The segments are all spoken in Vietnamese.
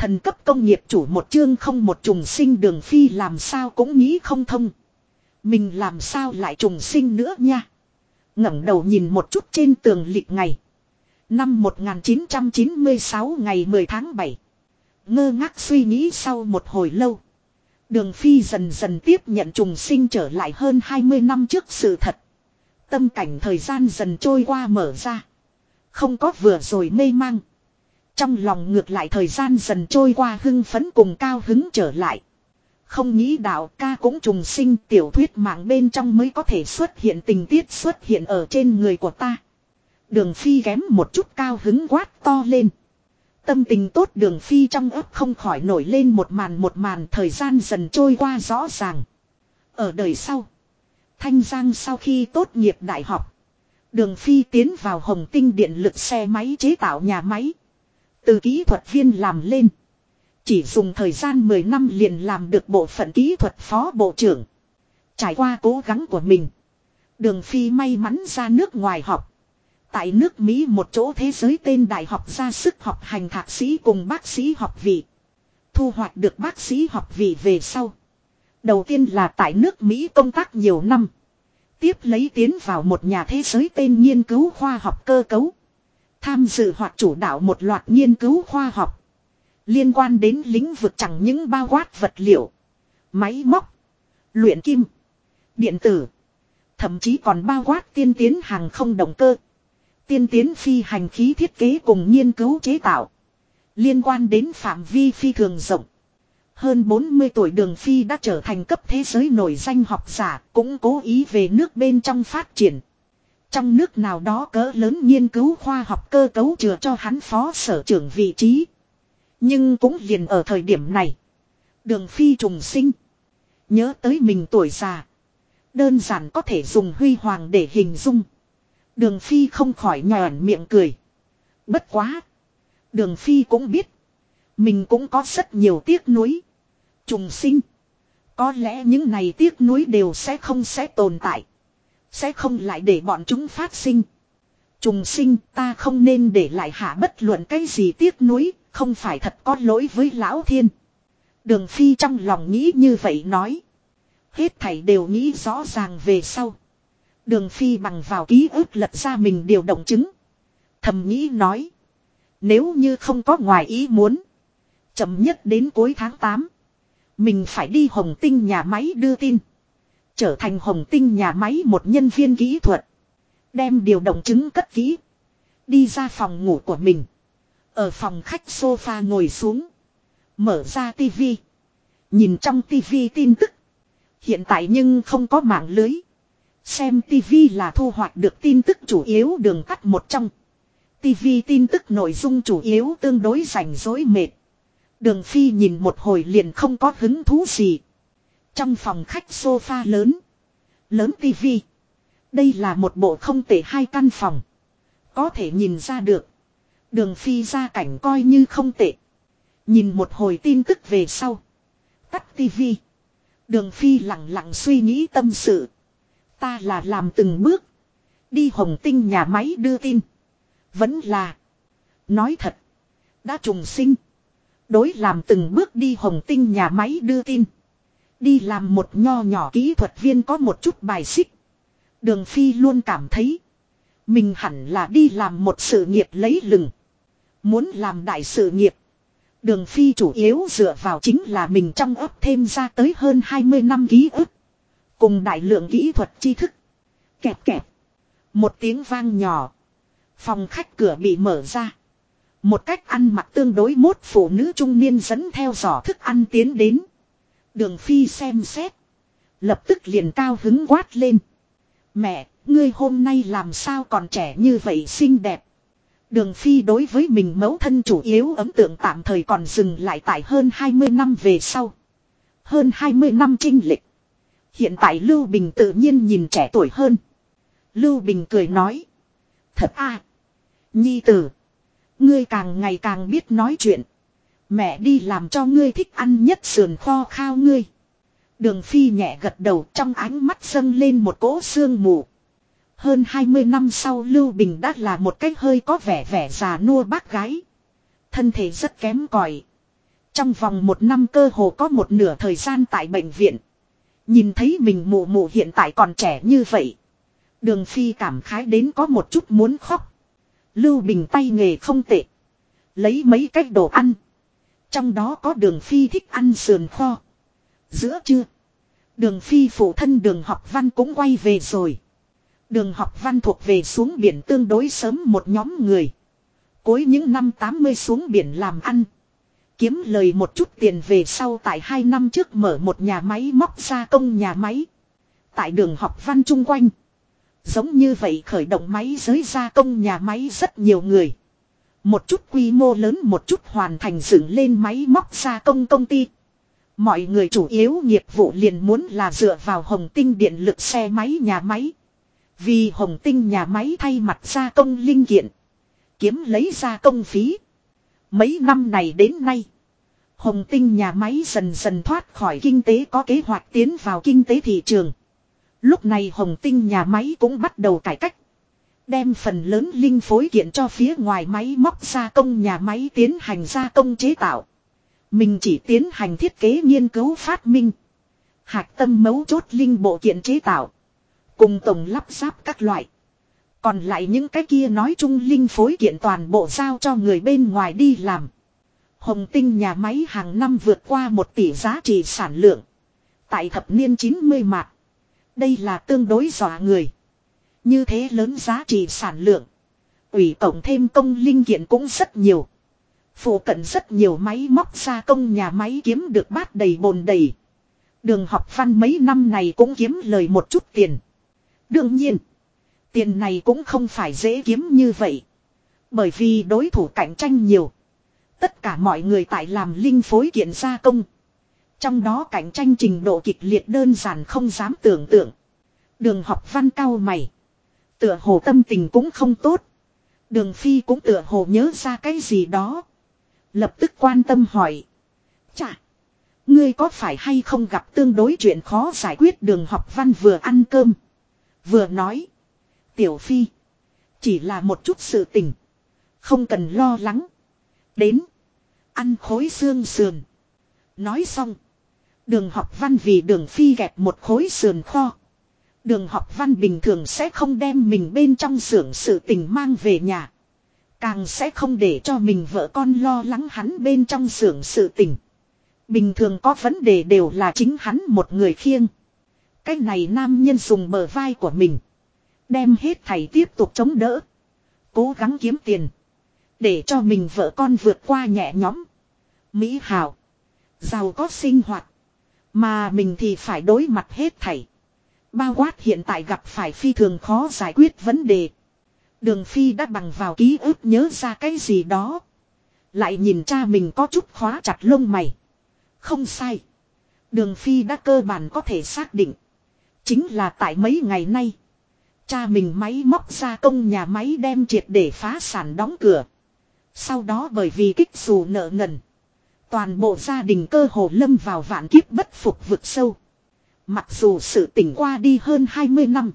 Thần cấp công nghiệp chủ một chương không một trùng sinh Đường Phi làm sao cũng nghĩ không thông. Mình làm sao lại trùng sinh nữa nha. Ngẩng đầu nhìn một chút trên tường lịch ngày. Năm 1996 ngày 10 tháng 7. Ngơ ngác suy nghĩ sau một hồi lâu. Đường Phi dần dần tiếp nhận trùng sinh trở lại hơn 20 năm trước sự thật. Tâm cảnh thời gian dần trôi qua mở ra. Không có vừa rồi mê mang. Trong lòng ngược lại thời gian dần trôi qua hưng phấn cùng cao hứng trở lại. Không nghĩ đạo ca cũng trùng sinh tiểu thuyết mạng bên trong mới có thể xuất hiện tình tiết xuất hiện ở trên người của ta. Đường Phi kém một chút cao hứng quát to lên. Tâm tình tốt Đường Phi trong ấp không khỏi nổi lên một màn thời gian dần trôi qua rõ ràng. Ở đời sau. Thanh Giang sau khi tốt nghiệp đại học. Đường Phi tiến vào Hồng Tinh điện lực xe máy chế tạo nhà máy. Từ kỹ thuật viên làm lên. Chỉ dùng thời gian 10 năm liền làm được bộ phận kỹ thuật phó bộ trưởng. Trải qua cố gắng của mình. Đường Phi may mắn ra nước ngoài học. Tại nước Mỹ một chỗ thế giới tên đại học ra sức học hành thạc sĩ cùng bác sĩ học vị. Thu hoạch được bác sĩ học vị về sau. Đầu tiên là tại nước Mỹ công tác nhiều năm. Tiếp lấy tiến vào một nhà thế giới tên nghiên cứu khoa học cơ cấu. Tham dự hoặc chủ đạo một loạt nghiên cứu khoa học. Liên quan đến lĩnh vực chẳng những bao quát vật liệu, máy móc, luyện kim, điện tử. Thậm chí còn bao quát tiên tiến hàng không động cơ. Tiên tiến phi hành khí thiết kế cùng nghiên cứu chế tạo. Liên quan đến phạm vi phi thường rộng. Hơn 40 tuổi Đường Phi đã trở thành cấp thế giới nổi danh học giả, cũng cố ý về nước bên trong phát triển. Trong nước nào đó cỡ lớn nghiên cứu khoa học cơ cấu chừa cho hắn phó sở trưởng vị trí. Nhưng cũng liền ở thời điểm này. Đường Phi trùng sinh. Nhớ tới mình tuổi già. Đơn giản có thể dùng huy hoàng để hình dung. Đường Phi không khỏi nhòn miệng cười. Bất quá. Đường Phi cũng biết. Mình cũng có rất nhiều tiếc nuối. Trùng sinh. Có lẽ những này tiếc nuối đều sẽ tồn tại. Sẽ không lại để bọn chúng phát sinh. Trùng sinh ta không nên để lại hạ bất luận cái gì tiếc nuối. Không phải thật có lỗi với Lão Thiên. Đường Phi trong lòng nghĩ như vậy nói. Hết thảy đều nghĩ rõ ràng về sau. Đường Phi bằng vào ký ức lật ra mình điều động chứng. Thầm nghĩ nói. Nếu như không có ngoài ý muốn. Chậm nhất đến cuối tháng 8. Mình phải đi Hồng Tinh nhà máy đưa tin. Trở thành Hồng Tinh nhà máy một nhân viên kỹ thuật. Đem điều động chứng cất kỹ. Đi ra phòng ngủ của mình. Ở phòng khách sofa ngồi xuống. Mở ra tivi. Nhìn trong tivi tin tức. Hiện tại nhưng không có mạng lưới. Xem tivi là thu hoạch được tin tức chủ yếu đường tắt một trong. Tivi tin tức nội dung chủ yếu tương đối rảnh rỗi mệt. Đường Phi nhìn một hồi liền không có hứng thú gì. Trong phòng khách sofa lớn. Lớn tivi. Đây là một bộ không tệ hai căn phòng. Có thể nhìn ra được. Đường Phi gia cảnh coi như không tệ. Nhìn một hồi tin tức về sau. Tắt tivi. Đường Phi lặng lặng suy nghĩ tâm sự. Ta là làm từng bước. Đi Hồng Tinh nhà máy đưa tin. Vẫn là. Nói thật. Đã trùng sinh. Đối làm từng bước đi Hồng Tinh nhà máy đưa tin. Đi làm một nho nhỏ kỹ thuật viên có một chút bài xích. Đường Phi luôn cảm thấy. Mình hẳn là đi làm một sự nghiệp lấy lừng. Muốn làm đại sự nghiệp. Đường Phi chủ yếu dựa vào chính là mình trong ấp thêm ra tới hơn 20 năm ký ức. Cùng đại lượng kỹ thuật tri thức. Kẹp kẹp. Một tiếng vang nhỏ. Phòng khách cửa bị mở ra. Một cách ăn mặc tương đối mốt phụ nữ trung niên dẫn theo giỏ thức ăn tiến đến. Đường Phi xem xét. Lập tức liền cao hứng quát lên. Mẹ, ngươi hôm nay làm sao còn trẻ như vậy xinh đẹp. Đường Phi đối với mình mẫu thân chủ yếu ấn tượng tạm thời còn dừng lại tại hơn 20 năm về sau. Hơn 20 năm chênh lệch. Hiện tại Lưu Bình tự nhiên nhìn trẻ tuổi hơn. Lưu Bình cười nói. Thật à. Nhi tử. Ngươi càng ngày càng biết nói chuyện. Mẹ đi làm cho ngươi thích ăn nhất sườn kho khao ngươi. Đường Phi nhẹ gật đầu trong ánh mắt dâng lên một cỗ sương mù. Hơn 20 năm sau Lưu Bình đã là một cái hơi có vẻ già nua bác gái. Thân thể rất kém cỏi. Trong vòng 1 năm cơ hồ có một nửa thời gian tại bệnh viện. Nhìn thấy mình mụ mụ hiện tại còn trẻ như vậy. Đường Phi cảm khái đến có một chút muốn khóc. Lưu Bình tay nghề không tệ. Lấy mấy cách đồ ăn. Trong đó có Đường Phi thích ăn sườn kho. Giữa trưa. Đường Phi phụ thân Đường Học Văn cũng quay về rồi. Đường Học Văn thuộc về xuống biển tương đối sớm một nhóm người. Cuối những năm 80 xuống biển làm ăn. Kiếm lời một chút tiền về sau tại 2 năm trước mở một nhà máy móc gia công nhà máy. Tại Đường Học Văn chung quanh. Giống như vậy khởi động máy giới gia công nhà máy rất nhiều người. Một chút quy mô lớn một chút hoàn thành dựng lên máy móc gia công công ty. Mọi người chủ yếu nghiệp vụ liền muốn là dựa vào Hồng Tinh điện lực xe máy nhà máy. Vì Hồng Tinh nhà máy thay mặt gia công linh kiện. Kiếm lấy gia công phí. Mấy năm này đến nay. Hồng Tinh nhà máy dần dần thoát khỏi kinh tế có kế hoạch tiến vào kinh tế thị trường. Lúc này Hồng Tinh nhà máy cũng bắt đầu cải cách. Đem phần lớn linh phối kiện cho phía ngoài máy móc gia công nhà máy tiến hành gia công chế tạo. Mình chỉ tiến hành thiết kế nghiên cứu phát minh. Hạch tâm mấu chốt linh bộ kiện chế tạo. Cùng tổng lắp ráp các loại. Còn lại những cái kia nói chung linh phối kiện toàn bộ giao cho người bên ngoài đi làm. Hồng Tinh nhà máy hàng năm vượt qua 1 tỷ giá trị sản lượng. Tại thập niên 90 mạt. Đây là tương đối dọa người. Như thế lớn giá trị sản lượng. Ủy cộng thêm công linh kiện cũng rất nhiều. Phụ cận rất nhiều máy móc gia công nhà máy kiếm được bát đầy bồn đầy. Đường Học Văn mấy năm này cũng kiếm lời một chút tiền. Đương nhiên, tiền này cũng không phải dễ kiếm như vậy. Bởi vì đối thủ cạnh tranh nhiều. Tất cả mọi người tại làm linh phối kiện gia công. Trong đó cạnh tranh trình độ kịch liệt đơn giản không dám tưởng tượng. Đường Học Văn cau mày. Tựa hồ tâm tình cũng không tốt. Đường Phi cũng tựa hồ nhớ ra cái gì đó. Lập tức quan tâm hỏi. Chà, ngươi có phải hay không gặp tương đối chuyện khó giải quyết? Đường Học Văn vừa ăn cơm. Vừa nói. Tiểu Phi. Chỉ là một chút sự tình. Không cần lo lắng. Đến. Ăn khối xương sườn. Nói xong. Đường Học Văn vì Đường Phi gẹp một khối sườn kho. Đường Học Văn bình thường sẽ không đem mình bên trong xưởng sự tình mang về nhà. Càng sẽ không để cho mình vợ con lo lắng hắn bên trong xưởng sự tình. Bình thường có vấn đề đều là chính hắn một người khiêng. Cái này nam nhân dùng bờ vai của mình. Đem hết thảy tiếp tục chống đỡ. Cố gắng kiếm tiền. Để cho mình vợ con vượt qua nhẹ nhõm. Mỹ hào. Giàu có sinh hoạt. Mà mình thì phải đối mặt hết thảy. Bao quát hiện tại gặp phải phi thường khó giải quyết vấn đề. Đường Phi đã bằng vào ký ức nhớ ra cái gì đó. Lại nhìn cha mình có chút khóa chặt lông mày. Không sai. Đường Phi đã cơ bản có thể xác định. Chính là tại mấy ngày nay. Cha mình máy móc gia công nhà máy đem triệt để phá sản đóng cửa. Sau đó bởi vì kích xù nợ nần. Toàn bộ gia đình cơ hồ lâm vào vạn kiếp bất phục vực sâu. Mặc dù sự tỉnh qua đi hơn 20 năm.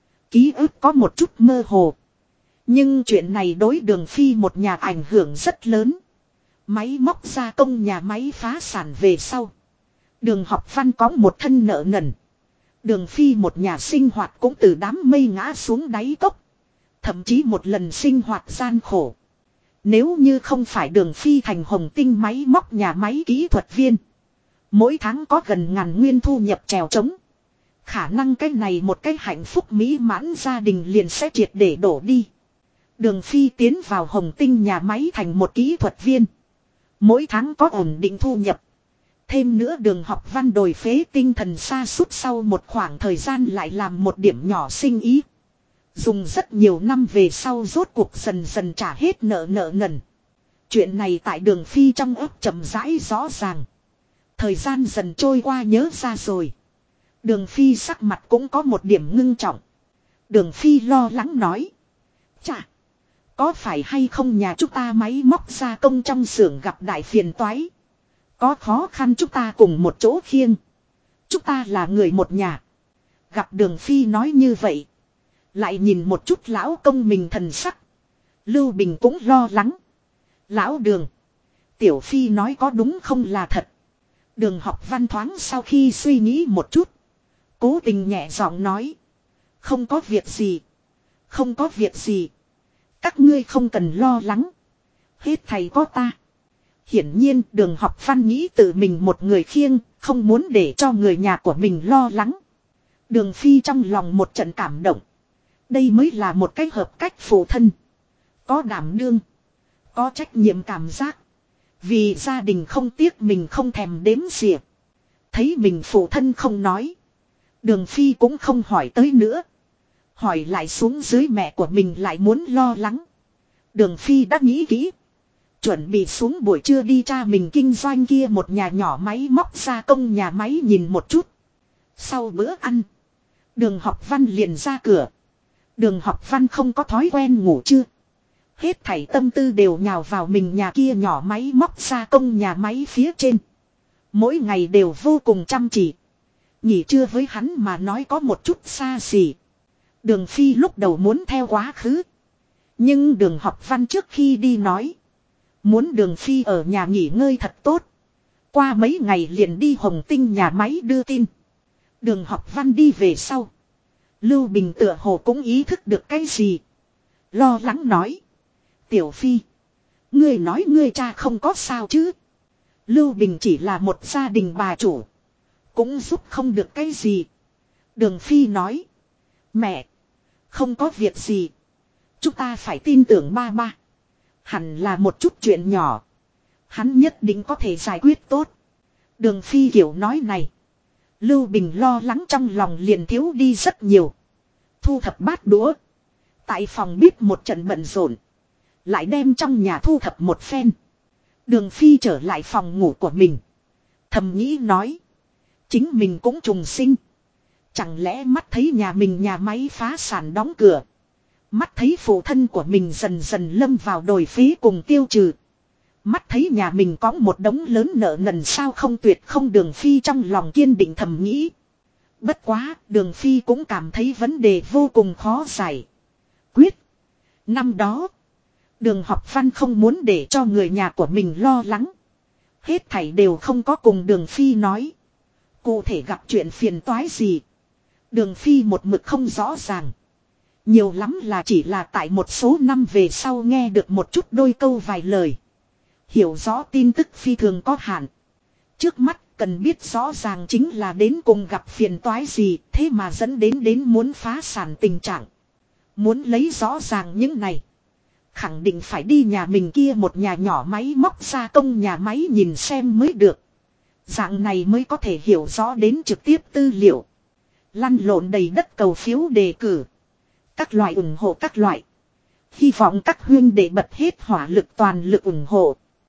Ký ức có một chút mơ hồ. Nhưng chuyện này đối Đường Phi một nhà ảnh hưởng rất lớn. Máy móc gia công nhà máy phá sản về sau. Đường Học Văn có một thân nợ nần. Đường Phi một nhà sinh hoạt cũng từ đám mây ngã xuống đáy cốc. Thậm chí một lần sinh hoạt gian khổ. Nếu như không phải Đường Phi thành Hồng Tinh máy móc nhà máy kỹ thuật viên. Mỗi tháng có gần ngàn nguyên thu nhập trèo trống. Khả năng cái này một cái hạnh phúc mỹ mãn gia đình liền sẽ triệt để đổ đi. Đường Phi tiến vào Hồng Tinh nhà máy thành một kỹ thuật viên. Mỗi tháng có ổn định thu nhập. Thêm nữa Đường Học Văn đồi phế tinh thần sa sút sau một khoảng thời gian lại làm một điểm nhỏ sinh ý. Dùng rất nhiều năm về sau rốt cuộc dần dần trả hết nợ nần. Chuyện này tại Đường Phi trong ấp chậm rãi rõ ràng. Thời gian dần trôi qua nhớ ra rồi. Đường Phi sắc mặt cũng có một điểm ngưng trọng. Đường Phi lo lắng nói. Chà, có phải hay không nhà chúng ta máy móc gia công trong xưởng gặp đại phiền toái. Có khó khăn chúng ta cùng một chỗ khiêng. Chúng ta là người một nhà. Gặp Đường Phi nói như vậy. Lại nhìn một chút lão công mình thần sắc. Lưu Bình cũng lo lắng. Lão Đường. Tiểu Phi nói có đúng không là thật. Đường Học Văn thoáng sau khi suy nghĩ một chút. Cố tình nhẹ giọng nói. Không có việc gì. Không có việc gì. Các ngươi không cần lo lắng. Hết thầy có ta. Hiển nhiên Đường Học Văn nghĩ tự mình một người khiêng. Không muốn để cho người nhà của mình lo lắng. Đường Phi trong lòng một trận cảm động. Đây mới là một cái hợp cách phụ thân. Có đảm đương. Có trách nhiệm cảm giác. Vì gia đình không tiếc mình không thèm đếm xỉa. Thấy mình phụ thân không nói. Đường Phi cũng không hỏi tới nữa. Hỏi lại xuống dưới mẹ của mình lại muốn lo lắng. Đường Phi đã nghĩ kỹ. Chuẩn bị xuống buổi trưa đi cha mình kinh doanh kia một nhà nhỏ máy móc gia công nhà máy nhìn một chút. Sau bữa ăn. Đường Học Văn liền ra cửa. Đường Học Văn không có thói quen ngủ trưa. Hết thảy tâm tư đều nhào vào mình nhà kia nhỏ máy móc gia công nhà máy phía trên. Mỗi ngày đều vô cùng chăm chỉ. Nghỉ trưa với hắn mà nói có một chút xa xỉ. Đường Phi lúc đầu muốn theo quá khứ. Nhưng Đường Học Văn trước khi đi nói. Muốn Đường Phi ở nhà nghỉ ngơi thật tốt. Qua mấy ngày liền đi Hồng Tinh nhà máy đưa tin. Đường Học Văn đi về sau. Lưu Bình tựa hồ cũng ý thức được cái gì. Lo lắng nói. Tiểu Phi. Ngươi nói ngươi cha không có sao chứ. Lưu Bình chỉ là một gia đình bà chủ. Cũng giúp không được cái gì. Đường Phi nói. Mẹ. Không có việc gì. Chúng ta phải tin tưởng ba ba. Hẳn là một chút chuyện nhỏ. Hắn nhất định có thể giải quyết tốt. Đường Phi kiểu nói này. Lưu Bình lo lắng trong lòng liền thiếu đi rất nhiều. Thu thập bát đũa. Tại phòng bếp một trận bận rộn. Lại đem trong nhà thu thập một phen. Đường Phi trở lại phòng ngủ của mình. Thầm nghĩ nói. Chính mình cũng trùng sinh. Chẳng lẽ mắt thấy nhà mình nhà máy phá sản đóng cửa. Mắt thấy phụ thân của mình dần dần lâm vào đồi phí cùng tiêu trừ. Mắt thấy nhà mình có một đống lớn nợ nần sao không tuyệt không. Đường Phi trong lòng kiên định thầm nghĩ. Bất quá Đường Phi cũng cảm thấy vấn đề vô cùng khó giải quyết. Năm đó Đường Học Văn không muốn để cho người nhà của mình lo lắng. Hết thảy đều không có cùng Đường Phi nói. Cụ thể gặp chuyện phiền toái gì. Đường Phi một mực không rõ ràng. Nhiều lắm là chỉ là tại một số năm về sau nghe được một chút đôi câu vài lời. Hiểu rõ tin tức phi thường có hạn. Trước mắt cần biết rõ ràng chính là đến cùng gặp phiền toái gì. Thế mà dẫn đến muốn phá sản tình trạng. Muốn lấy rõ ràng những này. Khẳng định phải đi nhà mình kia một nhà nhỏ máy móc gia công nhà máy nhìn xem mới được. Dạng này mới có thể hiểu rõ đến trực tiếp tư liệu. Lăn lộn đầy đất cầu phiếu đề cử. Các loại ủng hộ các loại. Hy vọng các huyên để bật hết hỏa lực toàn lực ủng hộ.